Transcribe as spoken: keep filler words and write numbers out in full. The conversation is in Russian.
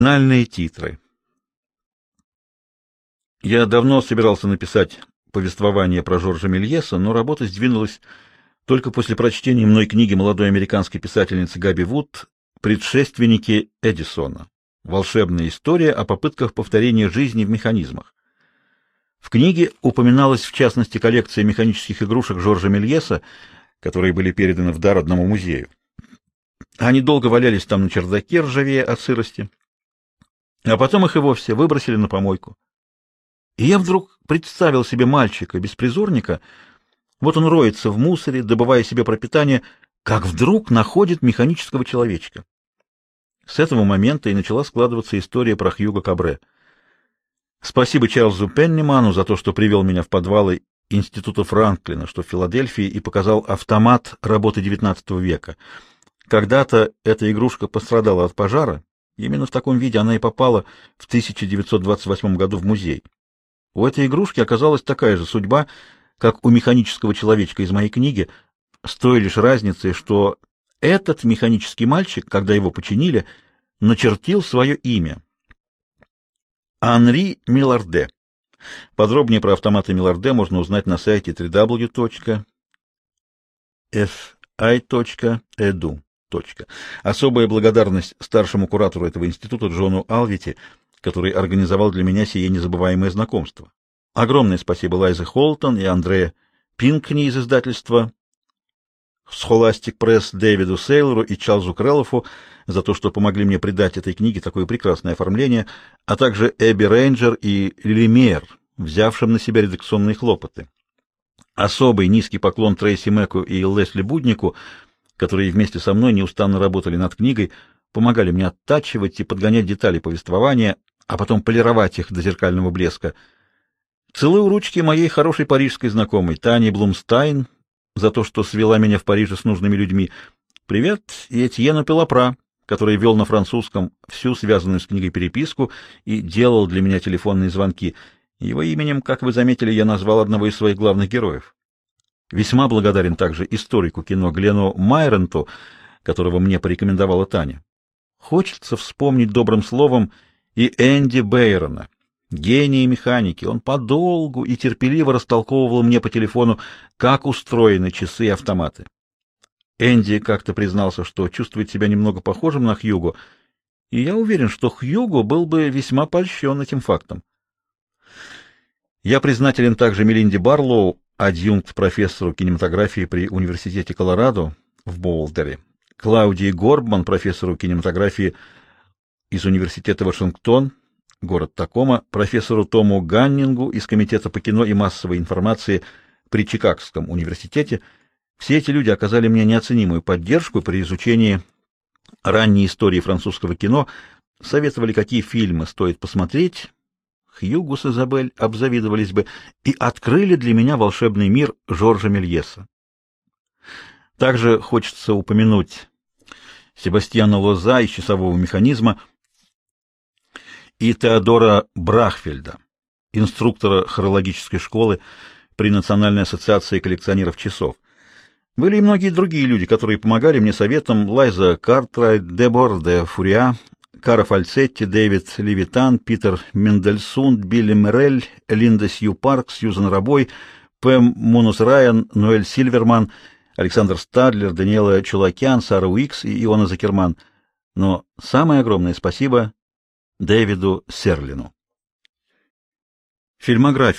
Финальные титры. Я давно собирался написать повествование про Жоржа Мельеса, но работа сдвинулась только после прочтения мной книги молодой американской писательницы Габи Вуд «Предшественники Эдисона. Волшебная история о попытках повторения жизни в механизмах». В книге упоминалась в частности коллекция механических игрушек Жоржа Мельеса, которые были переданы в дар одному музею. Они долго валялись там на чердаке, ржавея от сырости, а потом их и вовсе выбросили на помойку. И я вдруг представил себе мальчика-беспризорника, вот он роется в мусоре, добывая себе пропитание, как вдруг находит механического человечка. С этого момента и начала складываться история про Хьюго Кабре. Спасибо Чарльзу Пенниману за то, что привел меня в подвалы Института Франклина, что в Филадельфии, и показал автомат работы девятнадцатого века. Когда-то эта игрушка пострадала от пожара, именно в таком виде она и попала в тысяча девятьсот двадцать восьмом году в музей. У этой игрушки оказалась такая же судьба, как у механического человечка из моей книги, с той лишь разницей, что этот механический мальчик, когда его починили, начертил свое имя. Анри Миларде. Подробнее про автоматы Миларде можно узнать на сайте дабл ю дабл ю дабл ю точка эф ай точка и ди ю. Особая благодарность старшему куратору этого института Джону Алвити, который организовал для меня сие незабываемое знакомство. Огромное спасибо Лайзе Холтон и Андре Пинкни из издательства Scholastic Press, Дэвиду Сейлору и Чарльзу Креллофу за то, что помогли мне придать этой книге такое прекрасное оформление, а также Эбби Рейнджер и Лили Мейер, взявшим на себя редакционные хлопоты. Особый низкий поклон Трейси Мэку и Лесли Буднику, которые вместе со мной неустанно работали над книгой, помогали мне оттачивать и подгонять детали повествования, а потом полировать их до зеркального блеска. Целую ручки моей хорошей парижской знакомой Тане Блумстайн за то, что свела меня в Париже с нужными людьми. Привет, и Этьену Пелопра, который вел на французском всю связанную с книгой переписку и делал для меня телефонные звонки. Его именем, как вы заметили, я назвал одного из своих главных героев. Весьма благодарен также историку кино Глену Майренту, которого мне порекомендовала Таня. Хочется вспомнить добрым словом и Энди Бейрона, гения механики. Он подолгу и терпеливо растолковывал мне по телефону, как устроены часы и автоматы. Энди как-то признался, что чувствует себя немного похожим на Хьюго, и я уверен, что Хьюго был бы весьма польщен этим фактом. Я признателен также Мелинде Барлоу, адъюнкт-профессору кинематографии при Университете Колорадо в Боулдере, Клаудии Горбман, профессору кинематографии из Университета Вашингтон, город Такома, профессору Тому Ганнингу из Комитета по кино и массовой информации при Чикагском университете. Все эти люди оказали мне неоценимую поддержку при изучении ранней истории французского кино, советовали, какие фильмы стоит посмотреть, Хьюго с Изабель обзавидовались бы, и открыли для меня волшебный мир Жоржа Мельеса. Также хочется упомянуть Себастьяна Лоза из «Часового механизма» и Теодора Брахфельда, инструктора хорологической школы при Национальной ассоциации коллекционеров часов. Были и многие другие люди, которые помогали мне советом: Лайза Картрайт, Дебор де Фуриа, Кара Фальцетти, Дэвид Левитан, Питер Мендельсунд, Билли Мерель, Линда Сью Парк, Сьюзан Рабой, Пэм Мунус Райан, Ноэль Сильверман, Александр Стадлер, Даниэла Чулакян, Сара Уикс и Иона Закерман. Но самое огромное спасибо Дэвиду Серлину. Фильмография.